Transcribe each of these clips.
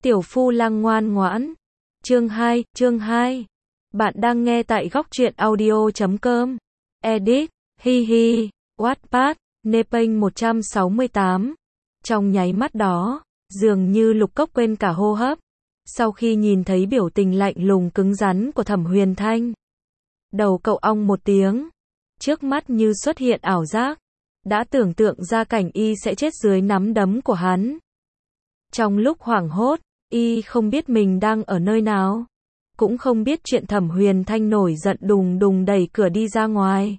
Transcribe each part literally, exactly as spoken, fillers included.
Tiểu phu lang ngoan ngoãn. Chương hai, chương hai. Bạn đang nghe tại góc truyện audio chấm com. Edit, hi hi, Wattpad, Nepênh một trăm sáu mươi tám. Trong nháy mắt đó, dường như Lục Cốc quên cả hô hấp. Sau khi nhìn thấy biểu tình lạnh lùng cứng rắn của Thẩm Huyền Thanh, đầu cậu ong một tiếng, trước mắt như xuất hiện ảo giác, đã tưởng tượng ra cảnh y sẽ chết dưới nắm đấm của hắn. Trong lúc hoảng hốt, y không biết mình đang ở nơi nào, cũng không biết chuyện Thẩm Huyền Thanh nổi giận đùng đùng đẩy cửa đi ra ngoài.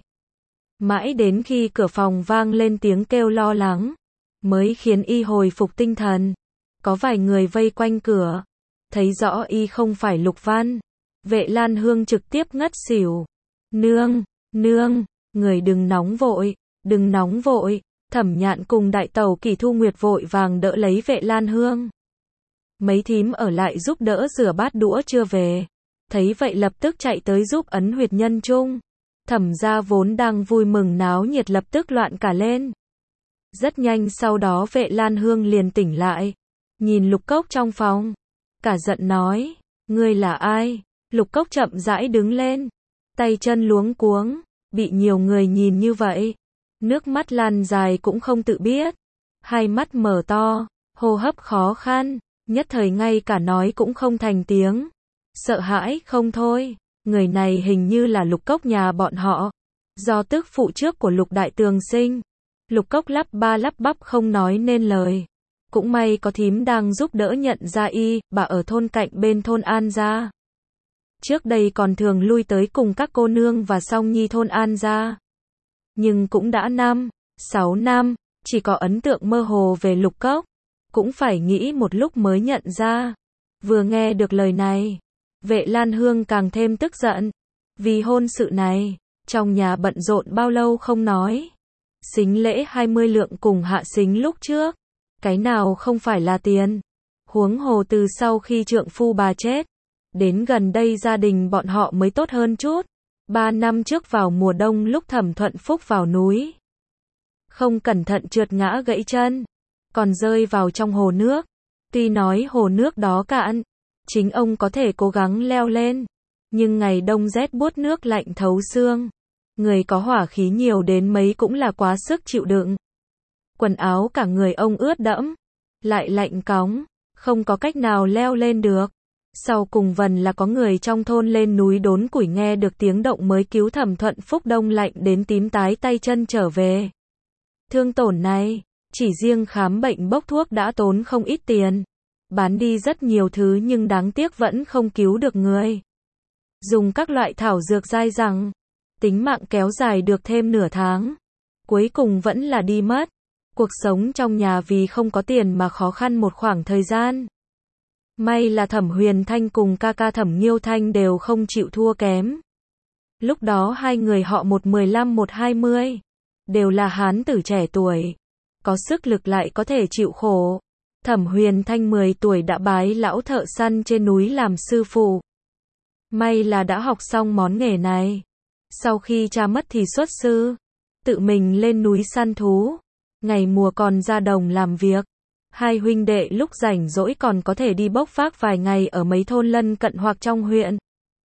Mãi đến khi cửa phòng vang lên tiếng kêu lo lắng, mới khiến y hồi phục tinh thần. Có vài người vây quanh cửa, thấy rõ y không phải Lục Văn. Vệ Lan Hương trực tiếp ngất xỉu. Nương, nương, người đừng nóng vội, đừng nóng vội. Thẩm Nhạn cùng đại tẩu Kỳ Thu Nguyệt vội vàng đỡ lấy Vệ Lan Hương. Mấy thím ở lại giúp đỡ rửa bát đũa chưa về, thấy vậy lập tức chạy tới giúp ấn huyệt nhân trung. Thẩm gia vốn đang vui mừng náo nhiệt lập tức loạn cả lên. Rất nhanh sau đó Vệ Lan Hương liền tỉnh lại, nhìn Lục Cốc trong phòng, cả giận nói, ngươi là ai? Lục Cốc chậm rãi đứng lên, tay chân luống cuống, bị nhiều người nhìn như vậy, nước mắt lan dài cũng không tự biết, hai mắt mở to, hô hấp khó khăn, nhất thời ngay cả nói cũng không thành tiếng, sợ hãi không thôi. Người này hình như là Lục Cốc nhà bọn họ, do tức phụ trước của Lục Đại Tường sinh. Lục Cốc lắp ba lắp bắp không nói nên lời. Cũng may có thím đang giúp đỡ nhận ra y, bà ở thôn cạnh bên thôn An Gia. Trước đây còn thường lui tới cùng các cô nương và song nhi thôn An Gia. Nhưng cũng đã năm, sáu năm, chỉ có ấn tượng mơ hồ về Lục Cốc. Cũng phải nghĩ một lúc mới nhận ra. Vừa nghe được lời này, Vệ Lan Hương càng thêm tức giận. Vì hôn sự này, trong nhà bận rộn bao lâu không nói. Sính lễ hai mươi lượng cùng hạ sính lúc trước, cái nào không phải là tiền. Huống hồ từ sau khi trượng phu bà chết, đến gần đây gia đình bọn họ mới tốt hơn chút. Ba năm trước vào mùa đông lúc Thẩm Thuận Phúc vào núi, không cẩn thận trượt ngã gãy chân, còn rơi vào trong hồ nước. Tuy nói hồ nước đó cạn, chính ông có thể cố gắng leo lên, nhưng ngày đông rét buốt nước lạnh thấu xương, người có hỏa khí nhiều đến mấy cũng là quá sức chịu đựng. Quần áo cả người ông ướt đẫm, lại lạnh cóng, không có cách nào leo lên được. Sau cùng vần là có người trong thôn lên núi đốn củi nghe được tiếng động mới cứu Thẩm Thuận Phúc đông lạnh đến tím tái tay chân trở về. Thương tổn này, chỉ riêng khám bệnh bốc thuốc đã tốn không ít tiền. Bán đi rất nhiều thứ nhưng đáng tiếc vẫn không cứu được người. Dùng các loại thảo dược dai dẳng, tính mạng kéo dài được thêm nửa tháng. Cuối cùng vẫn là đi mất. Cuộc sống trong nhà vì không có tiền mà khó khăn một khoảng thời gian. May là Thẩm Huyền Thanh cùng ca ca Thẩm Nghiêu Thanh đều không chịu thua kém. Lúc đó hai người họ một mười lăm một hai mươi, đều là hán tử trẻ tuổi, có sức lực lại có thể chịu khổ. Thẩm Huyền Thanh mười tuổi đã bái lão thợ săn trên núi làm sư phụ. May là đã học xong món nghề này. Sau khi cha mất thì xuất sư, tự mình lên núi săn thú. Ngày mùa còn ra đồng làm việc. Hai huynh đệ lúc rảnh rỗi còn có thể đi bốc vác vài ngày ở mấy thôn lân cận hoặc trong huyện.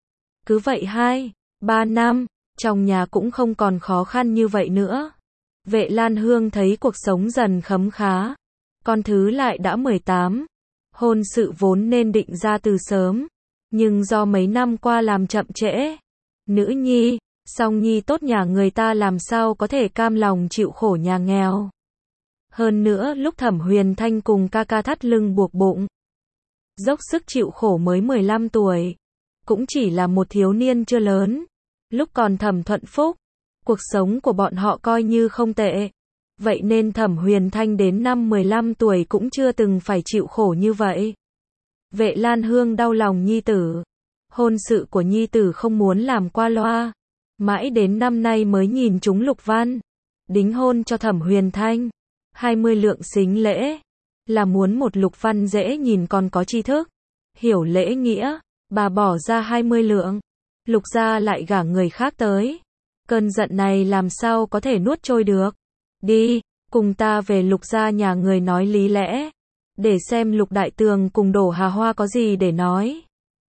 Cứ vậy hai, ba năm, trong nhà cũng không còn khó khăn như vậy nữa. Vệ Lan Hương thấy cuộc sống dần khấm khá. Con thứ lại đã mười tám. Hôn sự vốn nên định ra từ sớm, nhưng do mấy năm qua làm chậm trễ. Nữ nhi, song nhi tốt nhà người ta làm sao có thể cam lòng chịu khổ nhà nghèo. Hơn nữa lúc Thẩm Huyền Thanh cùng ca ca thắt lưng buộc bụng, dốc sức chịu khổ mới mười lăm tuổi, cũng chỉ là một thiếu niên chưa lớn. Lúc còn Thẩm Thuận Phúc, cuộc sống của bọn họ coi như không tệ. Vậy nên Thẩm Huyền Thanh đến năm mười lăm tuổi cũng chưa từng phải chịu khổ như vậy. Vệ Lan Hương đau lòng nhi tử. Hôn sự của nhi tử không muốn làm qua loa. Mãi đến năm nay mới nhìn chúng Lục Văn đính hôn cho Thẩm Huyền Thanh. hai mươi lượng sính lễ, là muốn một Lục Văn dễ nhìn còn có tri thức, hiểu lễ nghĩa. Bà bỏ ra hai mươi lượng, Lục gia lại gả người khác tới. Cơn giận này làm sao có thể nuốt trôi được. Đi, cùng ta về Lục gia nhà người nói lý lẽ. để xem Lục Đại Tường cùng Đổ Hà Hoa có gì để nói.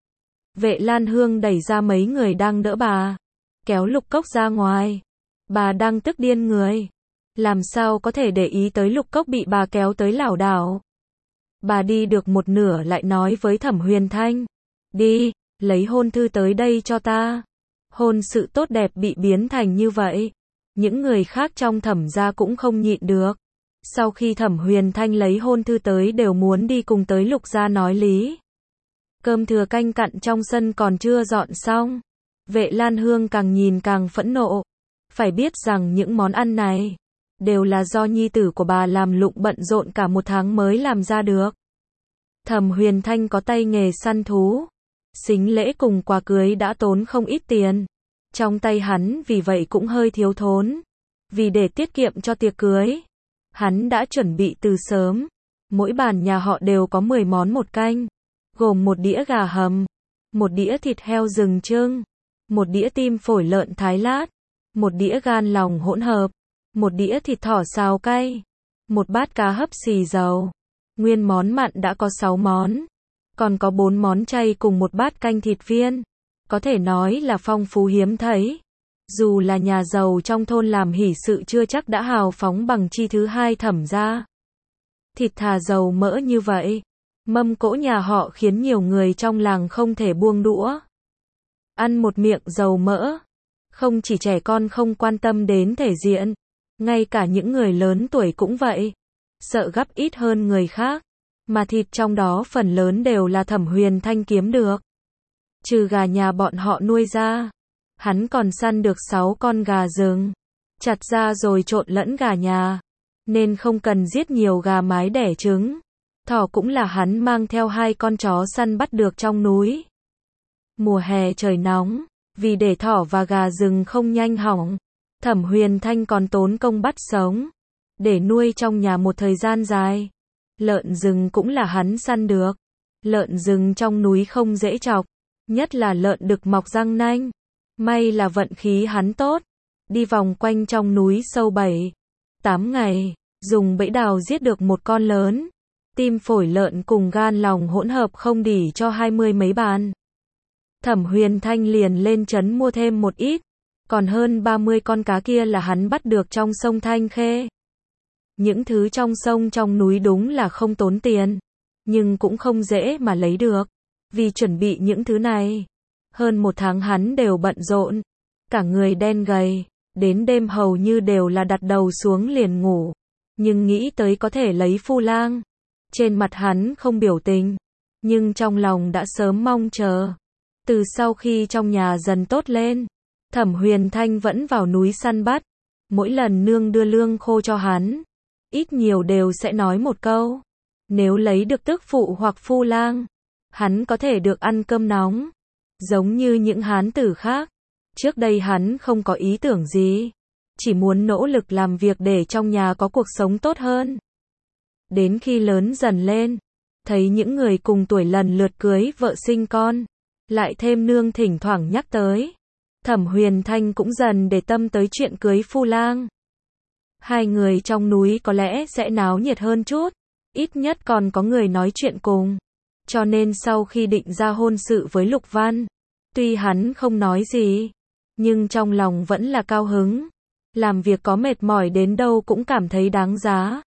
Vệ Lan Hương đẩy ra mấy người đang đỡ bà, kéo Lục Cốc ra ngoài. Bà đang tức điên người, làm sao có thể để ý tới Lục Cốc bị bà kéo tới lảo đảo. Bà đi được một nửa lại nói với Thẩm Huyền Thanh, đi, lấy hôn thư tới đây cho ta. Hôn sự tốt đẹp bị biến thành như vậy, những người khác trong Thẩm gia cũng không nhịn được. Sau khi Thẩm Huyền Thanh lấy hôn thư tới đều muốn đi cùng tới Lục gia nói lý. Cơm thừa canh cặn trong sân còn chưa dọn xong, Vệ Lan Hương càng nhìn càng phẫn nộ. Phải biết rằng những món ăn này đều là do nhi tử của bà làm lụng bận rộn cả một tháng mới làm ra được. Thẩm Huyền Thanh có tay nghề săn thú, sính lễ cùng quà cưới đã tốn không ít tiền. Trong tay hắn vì vậy cũng hơi thiếu thốn. Vì để tiết kiệm cho tiệc cưới, hắn đã chuẩn bị từ sớm. Mỗi bàn nhà họ đều có mười món một canh, gồm một đĩa gà hầm, một đĩa thịt heo rừng trưng, một đĩa tim phổi lợn thái lát, một đĩa gan lòng hỗn hợp, một đĩa thịt thỏ xào cay, một bát cá hấp xì dầu. Nguyên món mặn đã có sáu món, còn có bốn món chay cùng một bát canh thịt viên. Có thể nói là phong phú hiếm thấy. Dù là nhà giàu trong thôn làm hỷ sự chưa chắc đã hào phóng bằng chi thứ hai Thẩm gia. Thịt thà dầu mỡ như vậy, mâm cỗ nhà họ khiến nhiều người trong làng không thể buông đũa. Ăn một miệng dầu mỡ, không chỉ trẻ con không quan tâm đến thể diện, ngay cả những người lớn tuổi cũng vậy. Sợ gắp ít hơn người khác, mà thịt trong đó phần lớn đều là Thẩm Huyền Thanh kiếm được. Trừ gà nhà bọn họ nuôi ra, hắn còn săn được sáu con gà rừng, chặt ra rồi trộn lẫn gà nhà, nên không cần giết nhiều gà mái đẻ trứng. Thỏ cũng là hắn mang theo hai con chó săn bắt được trong núi. Mùa hè trời nóng, vì để thỏ và gà rừng không nhanh hỏng, Thẩm Huyền Thanh còn tốn công bắt sống, để nuôi trong nhà một thời gian dài. Lợn rừng cũng là hắn săn được. Lợn rừng trong núi không dễ chọc, nhất là lợn đực mọc răng nanh. May là vận khí hắn tốt, đi vòng quanh trong núi sâu bảy, tám ngày, dùng bẫy đào giết được một con lớn. Tim phổi lợn cùng gan lòng hỗn hợp không đỉ cho hai mươi mấy bàn. Thẩm Huyền Thanh liền lên trấn mua thêm một ít, còn hơn ba mươi con cá kia là hắn bắt được trong sông Thanh Khê. Những thứ trong sông trong núi đúng là không tốn tiền, nhưng cũng không dễ mà lấy được. Vì chuẩn bị những thứ này, hơn một tháng hắn đều bận rộn, cả người đen gầy, đến đêm hầu như đều là đặt đầu xuống liền ngủ. Nhưng nghĩ tới có thể lấy phu lang, trên mặt hắn không biểu tình, nhưng trong lòng đã sớm mong chờ. Từ sau khi trong nhà dần tốt lên, Thẩm Huyền Thanh vẫn vào núi săn bắt. Mỗi lần nương đưa lương khô cho hắn, ít nhiều đều sẽ nói một câu. Nếu lấy được tước phụ hoặc phu lang, hắn có thể được ăn cơm nóng. Giống như những hán tử khác, trước đây hắn không có ý tưởng gì, chỉ muốn nỗ lực làm việc để trong nhà có cuộc sống tốt hơn. Đến khi lớn dần lên, thấy những người cùng tuổi lần lượt cưới vợ sinh con, lại thêm nương thỉnh thoảng nhắc tới, Thẩm Huyền Thanh cũng dần để tâm tới chuyện cưới phu lang. Hai người trong núi có lẽ sẽ náo nhiệt hơn chút, ít nhất còn có người nói chuyện cùng. Cho nên sau khi định ra hôn sự với Lục Văn, tuy hắn không nói gì, nhưng trong lòng vẫn là cao hứng. Làm việc có mệt mỏi đến đâu cũng cảm thấy đáng giá.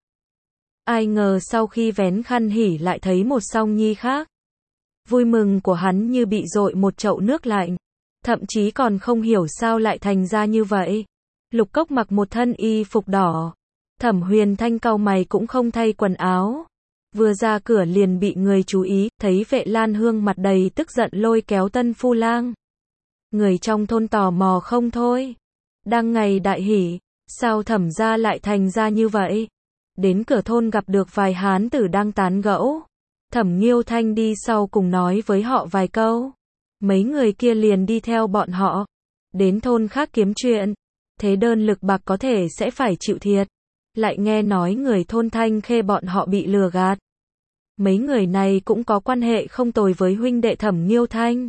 Ai ngờ sau khi vén khăn hỉ lại thấy một song nhi khác. Vui mừng của hắn như bị dội một chậu nước lạnh. Thậm chí còn không hiểu sao lại thành ra như vậy. Lục Cốc mặc một thân y phục đỏ. Thẩm Huyền Thanh cau mày cũng không thay quần áo. Vừa ra cửa liền bị người chú ý, thấy Vệ Lan Hương mặt đầy tức giận lôi kéo tân phu lang. Người trong thôn tò mò không thôi. Đang ngày đại hỷ, sao Thẩm gia lại thành ra như vậy? Đến cửa thôn gặp được vài hán tử đang tán gẫu. Thẩm Nghiêu Thanh đi sau cùng nói với họ vài câu. Mấy người kia liền đi theo bọn họ. Đến thôn khác kiếm chuyện. Thế đơn lực bạc có thể sẽ phải chịu thiệt. Lại nghe nói người thôn Thanh Khê bọn họ bị lừa gạt. Mấy người này cũng có quan hệ không tồi với huynh đệ Thẩm Nghiêu Thanh.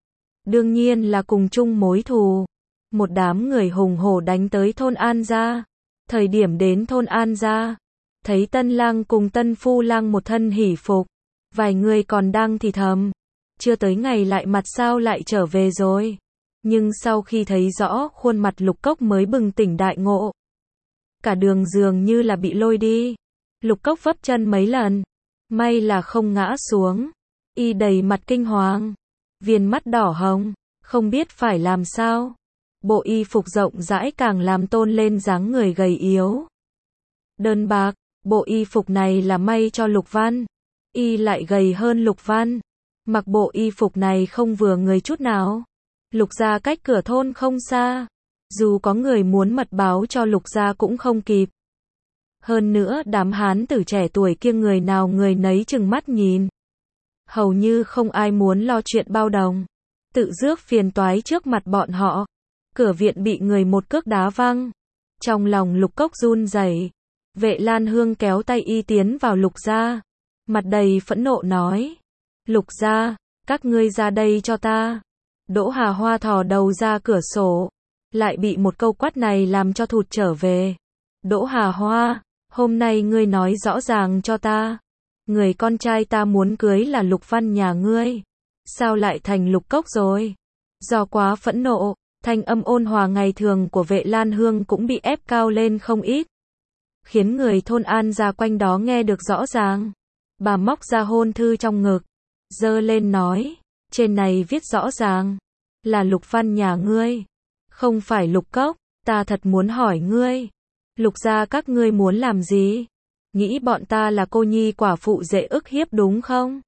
Đương nhiên là cùng chung mối thù. Một đám người hùng hổ đánh tới thôn An Gia. Thời điểm đến thôn An Gia, thấy tân lang cùng tân phu lang một thân hỉ phục, vài người còn đang thì thầm, chưa tới ngày lại mặt sao lại trở về rồi. Nhưng sau khi thấy rõ khuôn mặt Lục Cốc mới bừng tỉnh đại ngộ. Cả đường dường như là bị lôi đi. Lục Cốc vấp chân mấy lần, may là không ngã xuống. Y đầy mặt kinh hoàng, viền mắt đỏ hồng, không biết phải làm sao. Bộ y phục rộng rãi càng làm tôn lên dáng người gầy yếu. Đơn bạc, bộ y phục này là may cho Lục Văn. Y lại gầy hơn Lục Văn. Mặc bộ y phục này không vừa người chút nào. Lục gia cách cửa thôn không xa. Dù có người muốn mật báo cho Lục gia cũng không kịp. Hơn nữa đám hán tử trẻ tuổi kia người nào người nấy chừng mắt nhìn. Hầu như không ai muốn lo chuyện bao đồng. Tự rước phiền toái trước mặt bọn họ. Cửa viện bị người một cước đá văng. Trong lòng Lục Cốc run rẩy. Vệ Lan Hương kéo tay y tiến vào Lục gia. Mặt đầy phẫn nộ nói. Lục gia, các ngươi ra đây cho ta. Đỗ Hà Hoa thò đầu ra cửa sổ. Lại bị một câu quát này làm cho thụt trở về. Đỗ Hà Hoa, hôm nay ngươi nói rõ ràng cho ta. Người con trai ta muốn cưới là Lục Văn nhà ngươi. Sao lại thành Lục Cốc rồi? Do quá phẫn nộ, thanh âm ôn hòa ngày thường của Vệ Lan Hương cũng bị ép cao lên không ít. Khiến người thôn An gia quanh đó nghe được rõ ràng. Bà móc ra hôn thư trong ngực. Giơ lên nói. Trên này viết rõ ràng. Là Lục Văn nhà ngươi. Không phải Lục Cốc. Ta thật muốn hỏi ngươi. Lục gia các ngươi muốn làm gì? Nghĩ bọn ta là cô nhi quả phụ dễ ức hiếp đúng không?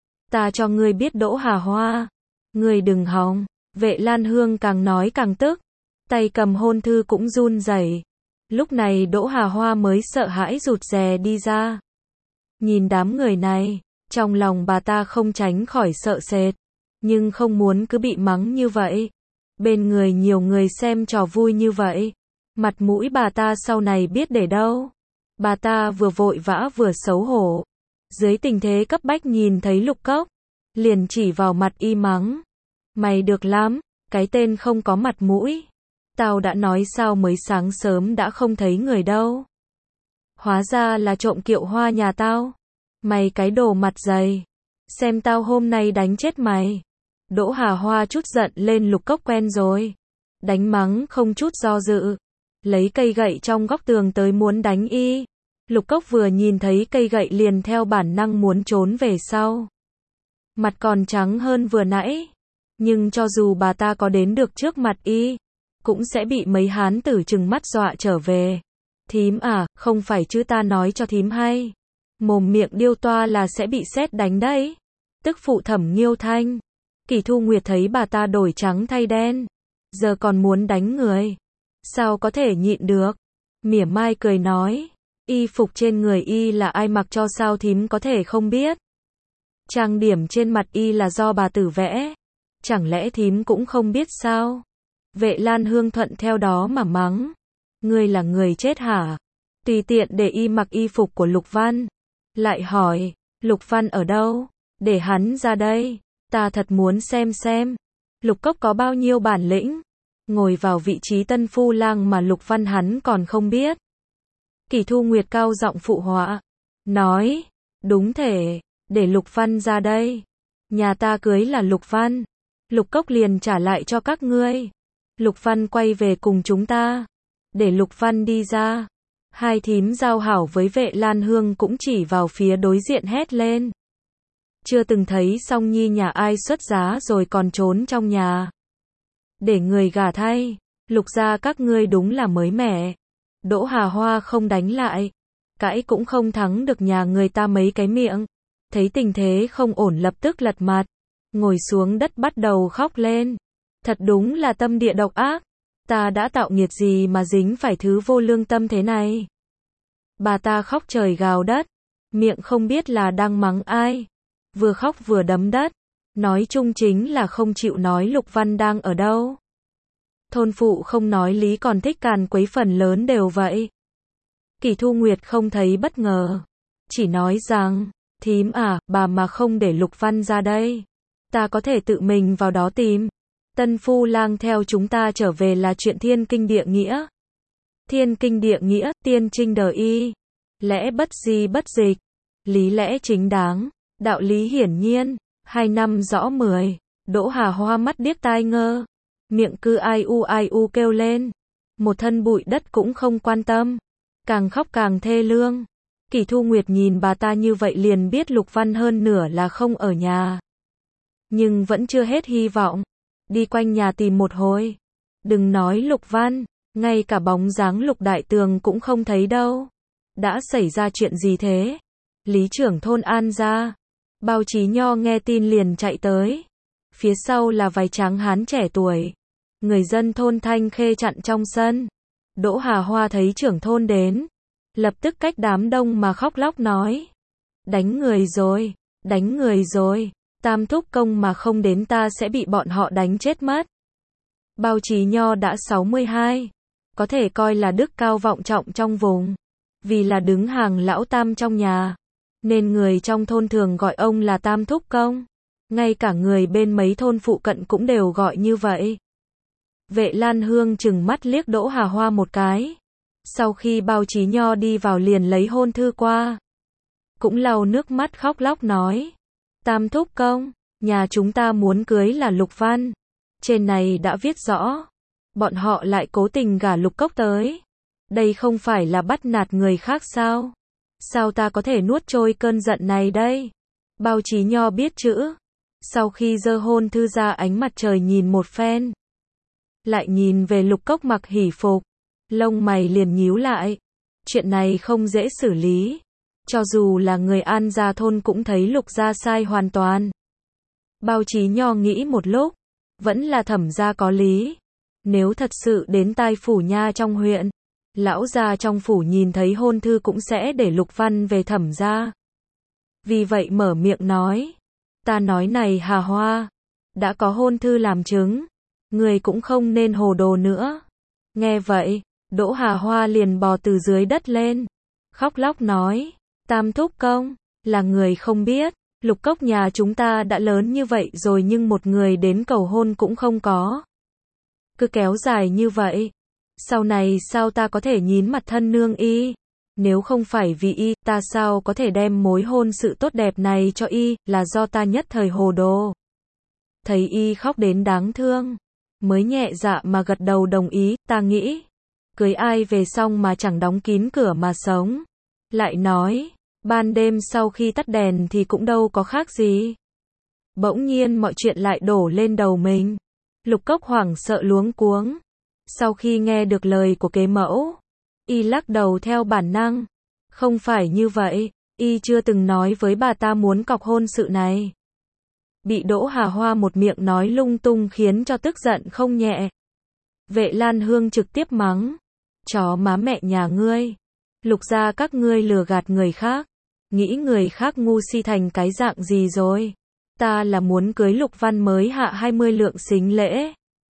Ta cho ngươi biết Đỗ Hà Hoa. Ngươi đừng hòng. Vệ Lan Hương càng nói càng tức. Tay cầm hôn thư cũng run rẩy. Lúc này Đỗ Hà Hoa mới sợ hãi rụt rè đi ra. Nhìn đám người này, trong lòng bà ta không tránh khỏi sợ sệt. Nhưng không muốn cứ bị mắng như vậy. Bên người nhiều người xem trò vui như vậy. Mặt mũi bà ta sau này biết để đâu. Bà ta vừa vội vã vừa xấu hổ. Dưới tình thế cấp bách nhìn thấy Lục Cốc. Liền chỉ vào mặt y mắng. Mày được lắm, cái tên không có mặt mũi. Tao đã nói sao mới sáng sớm đã không thấy người đâu. Hóa ra là trộm kiệu hoa nhà tao. Mày cái đồ mặt dày. Xem tao hôm nay đánh chết mày. Đỗ Hà Hoa chút giận lên Lục Cốc quen rồi. Đánh mắng không chút do dự. Lấy cây gậy trong góc tường tới muốn đánh y. Lục Cốc vừa nhìn thấy cây gậy liền theo bản năng muốn trốn về sau. Mặt còn trắng hơn vừa nãy. Nhưng cho dù bà ta có đến được trước mặt y, cũng sẽ bị mấy hán tử trừng mắt dọa trở về. Thím à, không phải chứ ta nói cho thím hay. Mồm miệng điêu toa là sẽ bị sét đánh đấy. Tức phụ Thẩm Nghiêu Thanh. Kỳ Thu Nguyệt thấy bà ta đổi trắng thay đen. Giờ còn muốn đánh người. Sao có thể nhịn được. Mỉa mai cười nói. Y phục trên người y là ai mặc cho sao thím có thể không biết. Trang điểm trên mặt y là do bà tử vẽ. Chẳng lẽ thím cũng không biết sao? Vệ Lan Hương thuận theo đó mà mắng. Ngươi là người chết hả? Tùy tiện để y mặc y phục của Lục Văn. Lại hỏi, Lục Văn ở đâu? Để hắn ra đây. Ta thật muốn xem xem. Lục Cốc có bao nhiêu bản lĩnh. Ngồi vào vị trí tân phu lang mà Lục Văn hắn còn không biết. Kỳ Thu Nguyệt cao giọng phụ họa. Nói, đúng thể, để Lục Văn ra đây. Nhà ta cưới là Lục Văn. Lục Cốc liền trả lại cho các ngươi. Lục Văn quay về cùng chúng ta. Để Lục Văn đi ra. Hai thím giao hảo với Vệ Lan Hương cũng chỉ vào phía đối diện hét lên. Chưa từng thấy Song Nhi nhà ai xuất giá rồi còn trốn trong nhà. Để người gả thay. Lục gia các ngươi đúng là mới mẻ. Đỗ Hà Hoa không đánh lại. Cãi cũng không thắng được nhà người ta mấy cái miệng. Thấy tình thế không ổn lập tức lật mặt. Ngồi xuống đất bắt đầu khóc lên. Thật đúng là tâm địa độc ác. Ta đã tạo nghiệt gì mà dính phải thứ vô lương tâm thế này. Bà ta khóc trời gào đất. Miệng không biết là đang mắng ai. Vừa khóc vừa đấm đất. Nói chung chính là không chịu nói Lục Văn đang ở đâu. Thôn phụ không nói lý còn thích càn quấy, phần lớn đều vậy. Kỳ Thu Nguyệt không thấy bất ngờ. Chỉ nói rằng, thím à, bà mà không để Lục Văn ra đây. Ta có thể tự mình vào đó tìm. Tân phu lang theo chúng ta trở về là chuyện thiên kinh địa nghĩa. Thiên kinh địa nghĩa, tiên trinh đời y. lẽ bất di bất dịch, lý lẽ chính đáng, đạo lý hiển nhiên, hai năm rõ mười. Đỗ Hà Hoa mắt điếc tai ngơ, miệng cứ ai u ai u kêu lên, một thân bụi đất cũng không quan tâm, càng khóc càng thê lương. Kỳ Thu Nguyệt nhìn bà ta như vậy liền biết Lục Văn hơn nửa là không ở nhà. Nhưng vẫn chưa hết hy vọng, đi quanh nhà tìm một hồi. Đừng nói Lục Văn, ngay cả bóng dáng Lục Đại Tường cũng không thấy đâu. Đã xảy ra chuyện gì thế? Lý trưởng thôn An gia. Bao Chí Nho nghe tin liền chạy tới. Phía sau là vài tráng hán trẻ tuổi. Người dân thôn Thanh Khê chặn trong sân. Đỗ Hà Hoa thấy trưởng thôn đến, lập tức cách đám đông mà khóc lóc nói. Đánh người rồi, đánh người rồi, Tam thúc công mà không đến ta sẽ bị bọn họ đánh chết mất. Bao Chí Nho đã sáu mươi hai, có thể coi là đức cao vọng trọng trong vùng. Vì là đứng hàng lão tam trong nhà, nên người trong thôn thường gọi ông là Tam thúc công. Ngay cả người bên mấy thôn phụ cận cũng đều gọi như vậy. Vệ Lan Hương chừng mắt liếc Đỗ Hà Hoa một cái. Sau khi Bao Chí Nho đi vào liền lấy hôn thư qua. Cũng lau nước mắt khóc lóc nói. Tam thúc công, nhà chúng ta muốn cưới là Lục Văn. Trên này đã viết rõ. Bọn họ lại cố tình gả Lục Cốc tới. Đây không phải là bắt nạt người khác sao? Sao ta có thể nuốt trôi cơn giận này đây? Bao Chí Nho biết chữ. Sau khi giơ hôn thư ra ánh mặt trời nhìn một phen. Lại nhìn về Lục Cốc mặc hỉ phục. Lông mày liền nhíu lại. Chuyện này không dễ xử lý. Cho dù là người An gia thôn cũng thấy Lục gia sai hoàn toàn. Bao Chí Nho nghĩ một lúc. Vẫn là Thẩm gia có lý. Nếu thật sự đến tai phủ nha trong huyện, lão gia trong phủ nhìn thấy hôn thư cũng sẽ để Lục Văn về Thẩm gia. Vì vậy mở miệng nói. Ta nói này Hà Hoa, đã có hôn thư làm chứng, người cũng không nên hồ đồ nữa. Nghe vậy, Đỗ Hà Hoa liền bò từ dưới đất lên, khóc lóc nói, Tam thúc công, là người không biết, Lục Cốc nhà chúng ta đã lớn như vậy rồi nhưng một người đến cầu hôn cũng không có. Cứ kéo dài như vậy, sau này sao ta có thể nhìn mặt thân nương y? Nếu không phải vì y, ta sao có thể đem mối hôn sự tốt đẹp này cho y, là do ta nhất thời hồ đồ. Thấy y khóc đến đáng thương, mới nhẹ dạ mà gật đầu đồng ý, ta nghĩ, cưới ai về xong mà chẳng đóng kín cửa mà sống. Lại nói, ban đêm sau khi tắt đèn thì cũng đâu có khác gì. Bỗng nhiên mọi chuyện lại đổ lên đầu mình. Lục Cốc hoảng sợ luống cuống. Sau khi nghe được lời của kế mẫu, y lắc đầu theo bản năng. Không phải như vậy, y chưa từng nói với bà ta muốn cọc hôn sự này. Bị Đỗ Hà Hoa một miệng nói lung tung khiến cho tức giận không nhẹ. Vệ Lan Hương trực tiếp mắng. Chó má mẹ nhà ngươi. Lục gia các ngươi lừa gạt người khác. Nghĩ người khác ngu si thành cái dạng gì rồi. Ta là muốn cưới Lục Văn mới hạ hai mươi lượng sính lễ.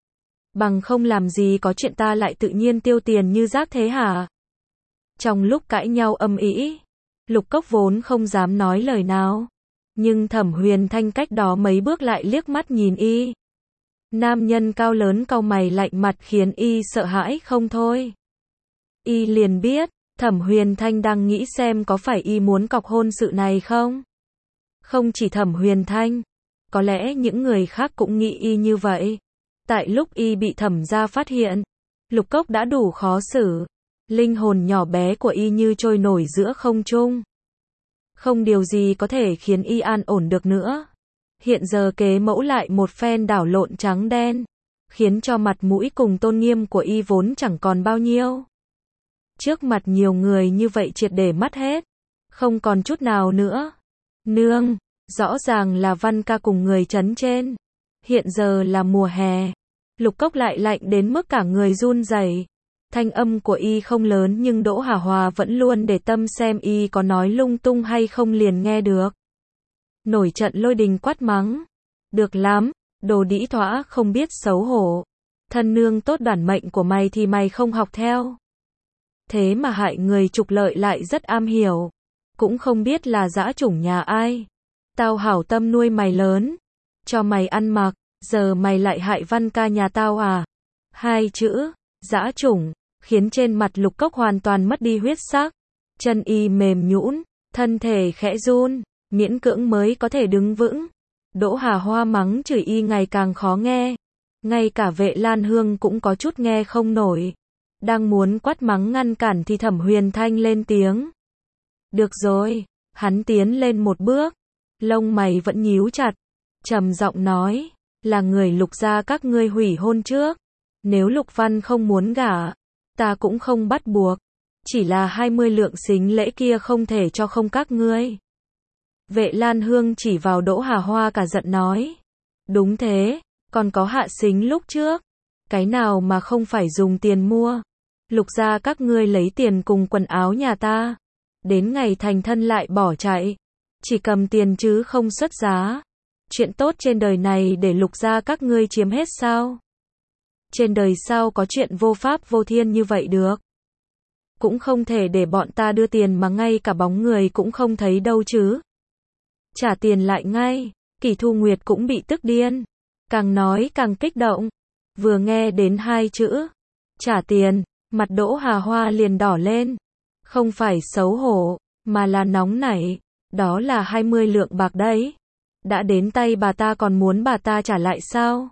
Bằng không làm gì có chuyện ta lại tự nhiên tiêu tiền như rác thế hả? Trong lúc cãi nhau âm ĩ, Lục Cốc vốn không dám nói lời nào. Nhưng Thẩm Huyền Thanh cách đó mấy bước lại liếc mắt nhìn y. Nam nhân cao lớn cau mày lạnh mặt khiến y sợ hãi không thôi. Y liền biết, Thẩm Huyền Thanh đang nghĩ xem có phải y muốn cọc hôn sự này không? Không chỉ Thẩm Huyền Thanh, có lẽ những người khác cũng nghĩ y như vậy. Tại lúc y bị Thẩm gia phát hiện, Lục Cốc đã đủ khó xử. Linh hồn nhỏ bé của y như trôi nổi giữa không trung. Không điều gì có thể khiến y an ổn được nữa. Hiện giờ kế mẫu lại một phen đảo lộn trắng đen, khiến cho mặt mũi cùng tôn nghiêm của y vốn chẳng còn bao nhiêu. Trước mặt nhiều người như vậy triệt để mất hết, không còn chút nào nữa. Nương, rõ ràng là Văn ca cùng người trấn trên. Hiện giờ là mùa hè. Lục Cốc lại lạnh đến mức cả người run rẩy. Thanh âm của y không lớn nhưng Đỗ Hà Hòa vẫn luôn để tâm xem y có nói lung tung hay không liền nghe được. Nổi trận lôi đình quát mắng. Được lắm, đồ đĩ thóa không biết xấu hổ. Thân nương tốt đoản mệnh của mày thì mày không học theo. Thế mà hại người trục lợi lại rất am hiểu. Cũng không biết là dã chủng nhà ai. Tao hảo tâm nuôi mày lớn, cho mày ăn mặc, giờ mày lại hại Văn ca nhà tao à? Hai chữ, dã chủng, khiến trên mặt Lục Cốc hoàn toàn mất đi huyết sắc. chân y mềm nhũn, thân thể khẽ run, miễn cưỡng mới có thể đứng vững. Đỗ Hà Hoa mắng chửi y ngày càng khó nghe, ngay cả Vệ Lan Hương cũng có chút nghe không nổi. Đang muốn quát mắng ngăn cản thì Thẩm Huyền Thanh lên tiếng. Được rồi, hắn tiến lên một bước, lông mày vẫn nhíu chặt, trầm giọng nói, là người Lục gia các ngươi hủy hôn trước, nếu Lục Văn không muốn gả, ta cũng không bắt buộc, chỉ là hai mươi lượng sính lễ kia không thể cho không các ngươi. Vệ Lan Hương chỉ vào Đỗ Hà Hoa cả giận nói, đúng thế, còn có hạ sính lúc trước, cái nào mà không phải dùng tiền mua, Lục gia các ngươi lấy tiền cùng quần áo nhà ta, đến ngày thành thân lại bỏ chạy, chỉ cầm tiền chứ không xuất giá. Chuyện tốt trên đời này để Lục gia các ngươi chiếm hết sao? Trên đời sao có chuyện vô pháp vô thiên như vậy được? Cũng không thể để bọn ta đưa tiền mà ngay cả bóng người cũng không thấy đâu chứ. Trả tiền lại ngay. Kỳ Thu Nguyệt cũng bị tức điên, càng nói càng kích động. Vừa nghe đến hai chữ trả tiền, mặt Đỗ Hà Hoa liền đỏ lên, không phải xấu hổ, mà là nóng nảy. Đó là hai mươi lượng bạc đấy, đã đến tay bà ta còn muốn bà ta trả lại sao?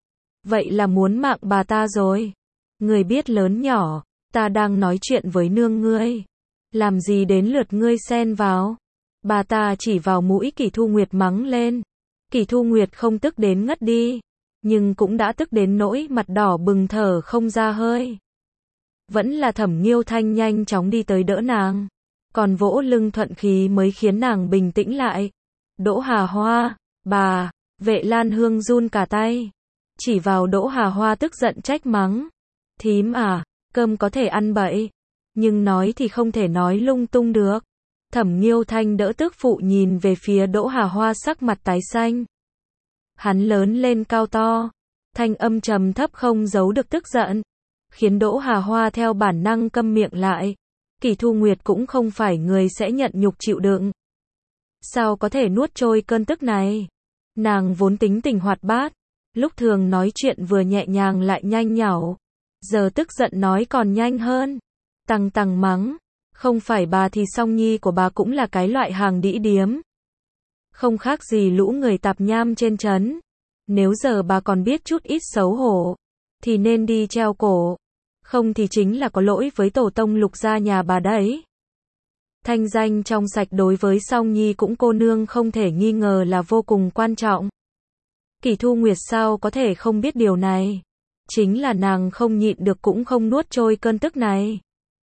Vậy là muốn mạng bà ta rồi. Người biết lớn nhỏ, ta đang nói chuyện với nương ngươi, làm gì đến lượt ngươi xen vào? Bà ta chỉ vào mũi Kỳ Thu Nguyệt mắng lên. Kỳ Thu Nguyệt không tức đến ngất đi, nhưng cũng đã tức đến nỗi mặt đỏ bừng thở không ra hơi. Vẫn là Thẩm Nghiêu Thanh nhanh chóng đi tới đỡ nàng, còn vỗ lưng thuận khí mới khiến nàng bình tĩnh lại. Đỗ Hà Hoa, bà, Vệ Lan Hương run cả tay, chỉ vào Đỗ Hà Hoa tức giận trách mắng. Thím à, cơm có thể ăn bậy, nhưng nói thì không thể nói lung tung được. Thẩm Nghiêu Thanh đỡ tức phụ nhìn về phía Đỗ Hà Hoa sắc mặt tái xanh. Hắn lớn lên cao to, thanh âm trầm thấp không giấu được tức giận, khiến Đỗ Hà Hoa theo bản năng câm miệng lại. Kỳ Thu Nguyệt cũng không phải người sẽ nhận nhục chịu đựng. Sao có thể nuốt trôi cơn tức này? Nàng vốn tính tình hoạt bát, lúc thường nói chuyện vừa nhẹ nhàng lại nhanh nhảu, giờ tức giận nói còn nhanh hơn. Tằng tằng mắng, không phải bà thì Song Nhi của bà cũng là cái loại hàng đĩ điếm, không khác gì lũ người tạp nham trên trấn. Nếu giờ bà còn biết chút ít xấu hổ, thì nên đi treo cổ, không thì chính là có lỗi với tổ tông Lục gia nhà bà đấy. Thanh danh trong sạch đối với Song Nhi cũng cô nương không thể nghi ngờ là vô cùng quan trọng. Kỳ Thu Nguyệt sao có thể không biết điều này? Chính là nàng không nhịn được cũng không nuốt trôi cơn tức này.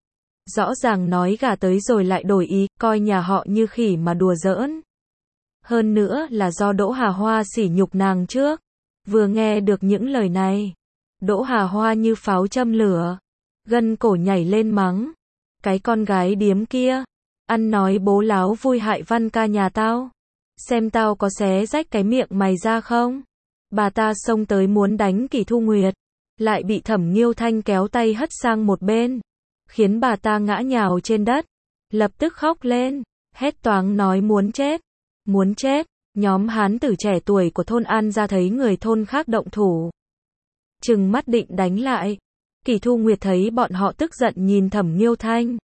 Rõ ràng nói gả tới rồi lại đổi ý, coi nhà họ như khỉ mà đùa giỡn. Hơn nữa là do Đỗ Hà Hoa sỉ nhục nàng trước. Vừa nghe được những lời này, Đỗ Hà Hoa như pháo châm lửa, gân cổ nhảy lên mắng. Cái con gái điếm kia, ăn nói bố láo vui hại Văn ca nhà tao. Xem tao có xé rách cái miệng mày ra không? Bà ta xông tới muốn đánh Kỳ Thu Nguyệt, lại bị Thẩm Nghiêu Thanh kéo tay hất sang một bên, khiến bà ta ngã nhào trên đất, lập tức khóc lên, hét toáng nói muốn chết, muốn chết. Nhóm hán tử trẻ tuổi của thôn An ra thấy người thôn khác động thủ, trừng mắt định đánh lại. Kỳ Thu Nguyệt thấy bọn họ tức giận nhìn Thẩm Nghiêu Thanh.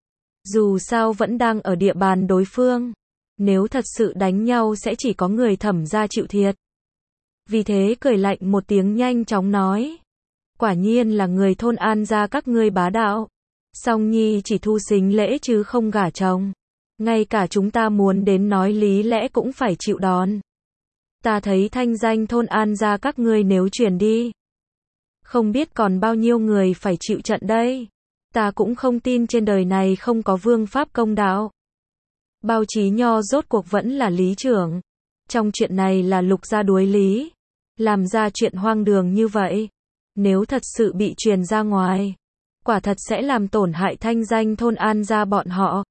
Dù sao vẫn đang ở địa bàn đối phương, nếu thật sự đánh nhau sẽ chỉ có người Thẩm gia chịu thiệt. Vì thế cười lạnh một tiếng nhanh chóng nói, quả nhiên là người thôn An gia các ngươi bá đạo. Song Nhi chỉ thu sính lễ chứ không gả chồng, ngay cả chúng ta muốn đến nói lý lẽ cũng phải chịu đòn. Ta thấy thanh danh thôn An gia các ngươi nếu truyền đi, không biết còn bao nhiêu người phải chịu trận đây. Ta cũng không tin trên đời này không có vương pháp công đạo. Bao Chí Nho rốt cuộc vẫn là lý trưởng. Trong chuyện này là Lục gia đuối lý, làm ra chuyện hoang đường như vậy. Nếu thật sự bị truyền ra ngoài, quả thật sẽ làm tổn hại thanh danh thôn An gia bọn họ.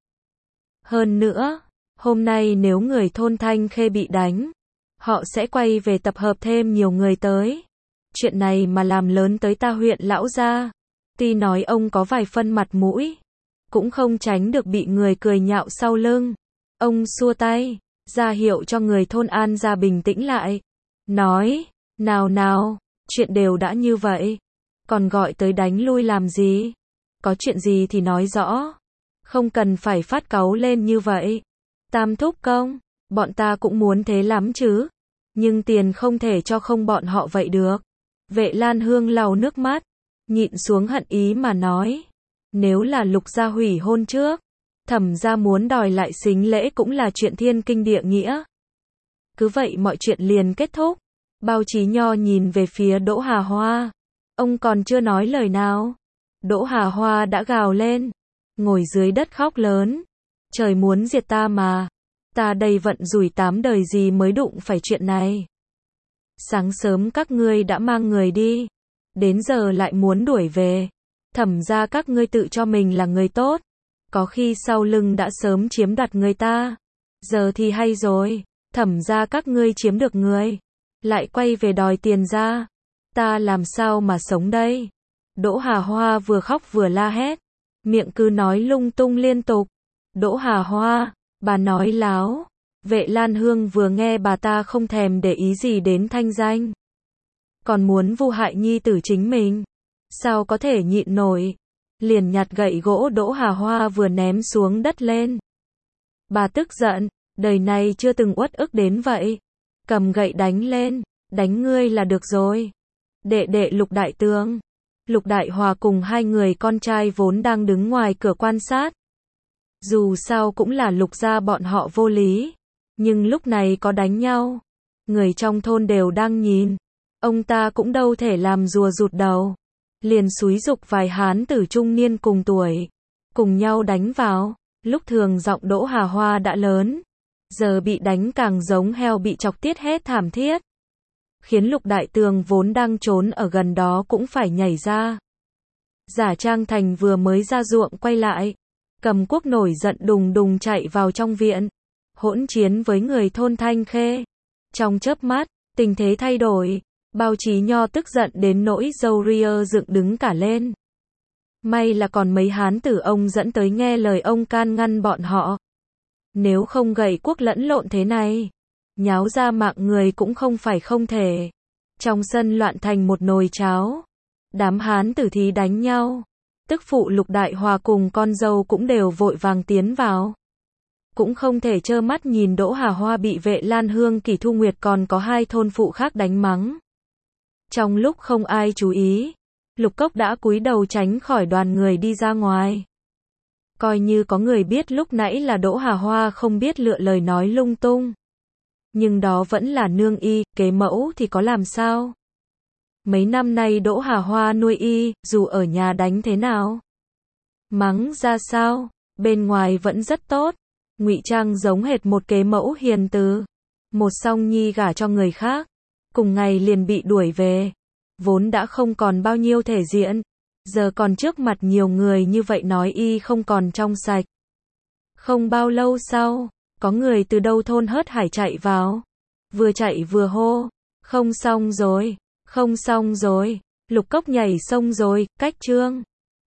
Hơn nữa, hôm nay nếu người thôn Thanh Khê bị đánh, họ sẽ quay về tập hợp thêm nhiều người tới. Chuyện này mà làm lớn tới ta huyện lão gia, tuy nói ông có vài phân mặt mũi, cũng không tránh được bị người cười nhạo sau lưng. Ông xua tay, ra hiệu cho người thôn An gia bình tĩnh lại, nói, nào nào, chuyện đều đã như vậy, còn gọi tới đánh lui làm gì? Có chuyện gì thì nói rõ, Không cần phải phát cáu lên như vậy. Tam thúc công, bọn ta cũng muốn thế lắm chứ. Nhưng tiền không thể cho không bọn họ vậy được. Vệ Lan Hương lau nước mắt, nhịn xuống hận ý mà nói. Nếu là Lục gia hủy hôn trước, Thẩm gia muốn đòi lại sính lễ cũng là chuyện thiên kinh địa nghĩa. Cứ vậy mọi chuyện liền kết thúc. Bao Chí Nho nhìn về phía Đỗ Hà Hoa. Ông còn chưa nói lời nào. Đỗ Hà Hoa đã gào lên. Ngồi dưới đất khóc lớn. Trời muốn diệt ta mà. Ta đây vận rủi tám đời gì mới đụng phải chuyện này. Sáng sớm các ngươi đã mang người đi. Đến giờ lại muốn đuổi về. Thẩm ra các ngươi tự cho mình là người tốt. Có khi sau lưng đã sớm chiếm đoạt người ta. Giờ thì hay rồi. Thẩm ra các ngươi chiếm được người. Lại quay về đòi tiền ra. Ta làm sao mà sống đây? Đỗ Hà Hoa vừa khóc vừa la hét. Miệng cứ nói lung tung liên tục. Đỗ Hà Hoa, bà nói láo. Vệ Lan Hương vừa nghe bà ta không thèm để ý gì đến thanh danh. Còn muốn vu hại nhi tử chính mình. Sao có thể nhịn nổi. Liền nhặt gậy gỗ Đỗ Hà Hoa vừa ném xuống đất lên. Bà tức giận, đời này chưa từng uất ức đến vậy. Cầm gậy đánh lên, đánh ngươi là được rồi. Đệ đệ Lục Đại Tường, Lục Đại Hòa cùng hai người con trai vốn đang đứng ngoài cửa quan sát. Dù sao cũng là Lục gia bọn họ vô lý. Nhưng lúc này có đánh nhau. Người trong thôn đều đang nhìn. Ông ta cũng đâu thể làm rùa rụt đầu. Liền xúi giục vài hán tử trung niên cùng tuổi. Cùng nhau đánh vào. Lúc thường giọng Đỗ Hà Hoa đã lớn. Giờ bị đánh càng giống heo bị chọc tiết hết thảm thiết. Khiến Lục Đại Tường vốn đang trốn ở gần đó cũng phải nhảy ra. Giả Trang Thành vừa mới ra ruộng quay lại. Cầm cuốc nổi giận đùng đùng chạy vào trong viện. Hỗn chiến với người thôn Thanh Khê. Trong chớp mắt, tình thế thay đổi. Bao Chí Nho tức giận đến nỗi râu ria dựng đứng cả lên. May là còn mấy hán tử ông dẫn tới nghe lời ông can ngăn bọn họ. Nếu không gậy cuốc lẫn lộn thế này, nháo ra mạng người cũng không phải không thể. Trong sân loạn thành một nồi cháo. Đám hán tử thì đánh nhau. Tức phụ Lục Đại Hòa cùng con dâu cũng đều vội vàng tiến vào. Cũng không thể trơ mắt nhìn Đỗ Hà Hoa bị Vệ Lan Hương Kỳ Thu Nguyệt còn có hai thôn phụ khác đánh mắng. Trong lúc không ai chú ý, Lục Cốc đã cúi đầu tránh khỏi đoàn người đi ra ngoài. Coi như có người biết lúc nãy là Đỗ Hà Hoa không biết lựa lời nói lung tung. Nhưng đó vẫn là nương y, kế mẫu thì có làm sao? Mấy năm nay Đỗ Hà Hoa nuôi y, dù ở nhà đánh thế nào, mắng ra sao, bên ngoài vẫn rất tốt. Ngụy trang giống hệt một kế mẫu hiền từ. Một song nhi gả cho người khác, cùng ngày liền bị đuổi về. Vốn đã không còn bao nhiêu thể diện, giờ còn trước mặt nhiều người như vậy nói y không còn trong sạch. Không bao lâu sau, có người từ đâu thôn hớt hải chạy vào. Vừa chạy vừa hô, không xong rồi, không xong rồi, Lục Cốc nhảy sông rồi, cách trương.